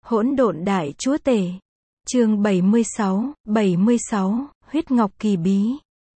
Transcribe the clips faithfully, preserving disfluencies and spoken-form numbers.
Hỗn độn đại chúa tể. Chương bảy mươi sáu, bảy mươi sáu, huyết ngọc kỳ bí.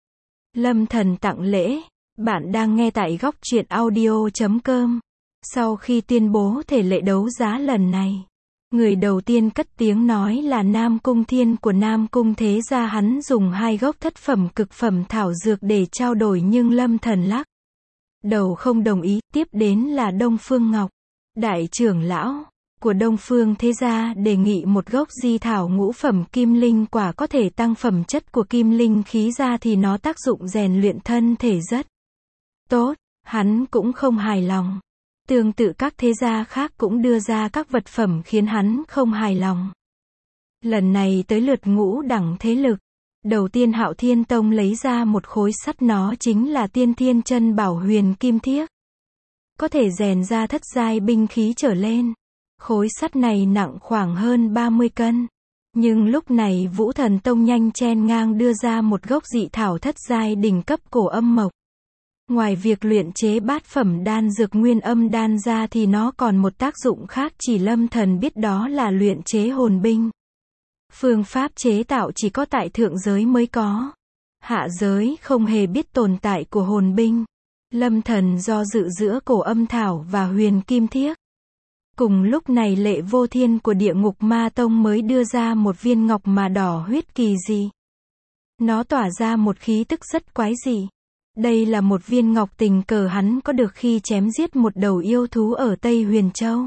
Lâm Thần tặng lễ. Bạn đang nghe tại góc truyện audio chấm com. Sau khi tuyên bố thể lệ đấu giá lần này, người đầu tiên cất tiếng nói là Nam Cung Thiên của Nam Cung Thế Gia. Hắn dùng hai gốc thất phẩm cực phẩm thảo dược để trao đổi nhưng Lâm Thần lắc đầu không đồng ý. Tiếp đến là Đông Phương Ngọc, đại trưởng lão của Đông Phương Thế Gia, đề nghị một gốc di thảo ngũ phẩm kim linh quả có thể tăng phẩm chất của kim linh khí ra thì nó tác dụng rèn luyện thân thể rất tốt. Hắn cũng không hài lòng. Tương tự các thế gia khác cũng đưa ra các vật phẩm khiến hắn không hài lòng. Lần này tới lượt ngũ đẳng thế lực. Đầu tiên Hạo Thiên Tông lấy ra một khối sắt, nó chính là Tiên Thiên Chân Bảo Huyền Kim Thiếc. Có thể rèn ra thất giai binh khí trở lên. Khối sắt này nặng khoảng hơn ba mươi cân. Nhưng lúc này Vũ Thần Tông nhanh chen ngang đưa ra một gốc dị thảo thất giai đỉnh cấp cổ âm mộc. Ngoài việc luyện chế bát phẩm đan dược nguyên âm đan ra thì nó còn một tác dụng khác chỉ Lâm Thần biết, đó là luyện chế hồn binh. Phương pháp chế tạo chỉ có tại thượng giới mới có. Hạ giới không hề biết tồn tại của hồn binh. Lâm Thần do dự giữa cổ âm thảo và huyền kim thiếc. Cùng lúc này Lệ Vô Thiên của Địa Ngục Ma Tông mới đưa ra một viên ngọc mà đỏ huyết kỳ dị. Nó tỏa ra một khí tức rất quái dị. Đây là một viên ngọc tình cờ hắn có được khi chém giết một đầu yêu thú ở Tây Huyền Châu.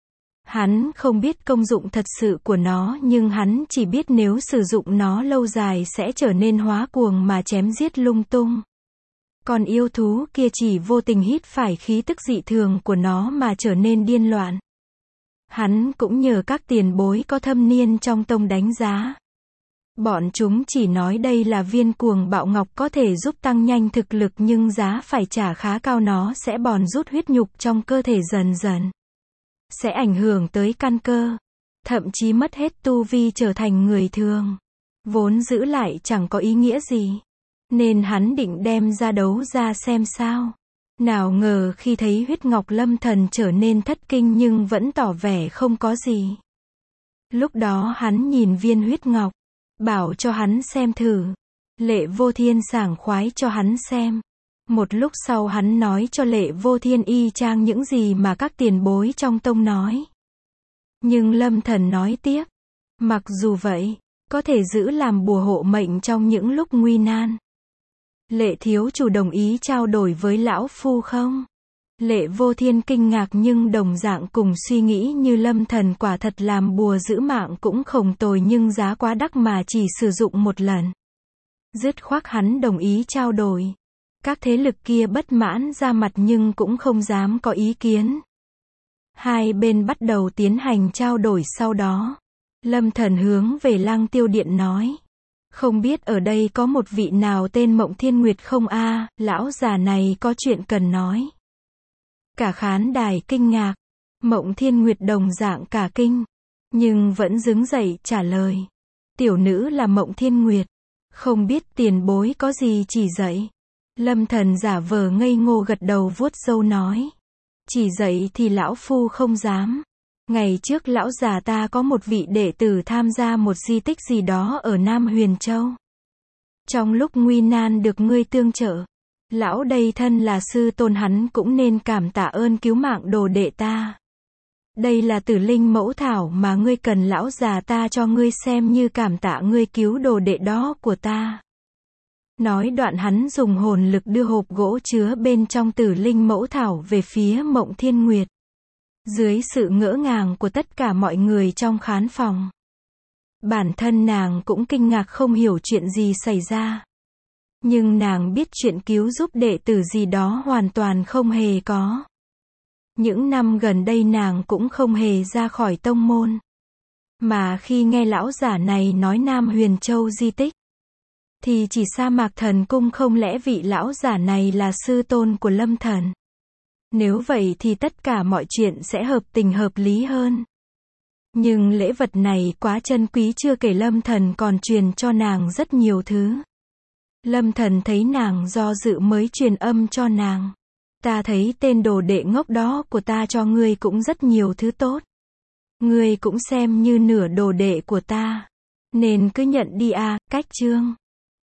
Hắn không biết công dụng thật sự của nó, nhưng hắn chỉ biết nếu sử dụng nó lâu dài sẽ trở nên hóa cuồng mà chém giết lung tung. Còn yêu thú kia chỉ vô tình hít phải khí tức dị thường của nó mà trở nên điên loạn. Hắn cũng nhờ các tiền bối có thâm niên trong tông đánh giá. Bọn chúng chỉ nói đây là viên cuồng bạo ngọc có thể giúp tăng nhanh thực lực nhưng giá phải trả khá cao, nó sẽ bòn rút huyết nhục trong cơ thể dần dần. Sẽ ảnh hưởng tới căn cơ. Thậm chí mất hết tu vi trở thành người thường. Vốn giữ lại chẳng có ý nghĩa gì. Nên hắn định đem ra đấu ra xem sao. Nào ngờ khi thấy huyết ngọc Lâm Thần trở nên thất kinh nhưng vẫn tỏ vẻ không có gì. Lúc đó hắn nhìn viên huyết ngọc, bảo cho hắn xem thử. Lệ Vô Thiên sảng khoái cho hắn xem. Một lúc sau hắn nói cho Lệ Vô Thiên y chang những gì mà các tiền bối trong tông nói. Nhưng Lâm Thần nói tiếp, mặc dù vậy, có thể giữ làm bùa hộ mệnh trong những lúc nguy nan. Lệ thiếu chủ đồng ý trao đổi với lão phu không? Lệ Vô Thiên kinh ngạc nhưng đồng dạng cùng suy nghĩ như Lâm Thần, quả thật làm bùa giữ mạng cũng không tồi nhưng giá quá đắt mà chỉ sử dụng một lần. Dứt khoát hắn đồng ý trao đổi. Các thế lực kia bất mãn ra mặt nhưng cũng không dám có ý kiến. Hai bên bắt đầu tiến hành trao đổi. Sau đó, Lâm Thần hướng về Lăng Tiêu Điện nói. Không biết ở đây có một vị nào tên Mộng Thiên Nguyệt không a? À, lão già này có chuyện cần nói. Cả khán đài kinh ngạc. Mộng Thiên Nguyệt đồng dạng cả kinh. Nhưng vẫn đứng dậy trả lời. Tiểu nữ là Mộng Thiên Nguyệt. Không biết tiền bối có gì chỉ dạy. Lâm Thần giả vờ ngây ngô gật đầu vuốt râu nói. Chỉ dạy thì lão phu không dám. Ngày trước lão già ta có một vị đệ tử tham gia một di tích gì đó ở Nam Huyền Châu. Trong lúc nguy nan được ngươi tương trợ. Lão đây thân là sư tôn hắn cũng nên cảm tạ ơn cứu mạng đồ đệ ta. Đây là Tử Linh Mẫu Thảo mà ngươi cần, lão già ta cho ngươi xem như cảm tạ ngươi cứu đồ đệ đó của ta. Nói đoạn hắn dùng hồn lực đưa hộp gỗ chứa bên trong Tử Linh Mẫu Thảo về phía Mộng Thiên Nguyệt. Dưới sự ngỡ ngàng của tất cả mọi người trong khán phòng, bản thân nàng cũng kinh ngạc không hiểu chuyện gì xảy ra. Nhưng nàng biết chuyện cứu giúp đệ tử gì đó hoàn toàn không hề có. Những năm gần đây nàng cũng không hề ra khỏi tông môn. Mà khi nghe lão giả này nói Nam Huyền Châu di tích, thì chỉ Sa Mạc Thần Cung, không lẽ vị lão giả này là sư tôn của Lâm Thần? Nếu vậy thì tất cả mọi chuyện sẽ hợp tình hợp lý hơn. Nhưng lễ vật này quá chân quý, chưa kể Lâm Thần còn truyền cho nàng rất nhiều thứ. Lâm Thần thấy nàng do dự mới truyền âm cho nàng. Ta thấy tên đồ đệ ngốc đó của ta cho ngươi cũng rất nhiều thứ tốt. Ngươi cũng xem như nửa đồ đệ của ta. Nên cứ nhận đi a, cách chương.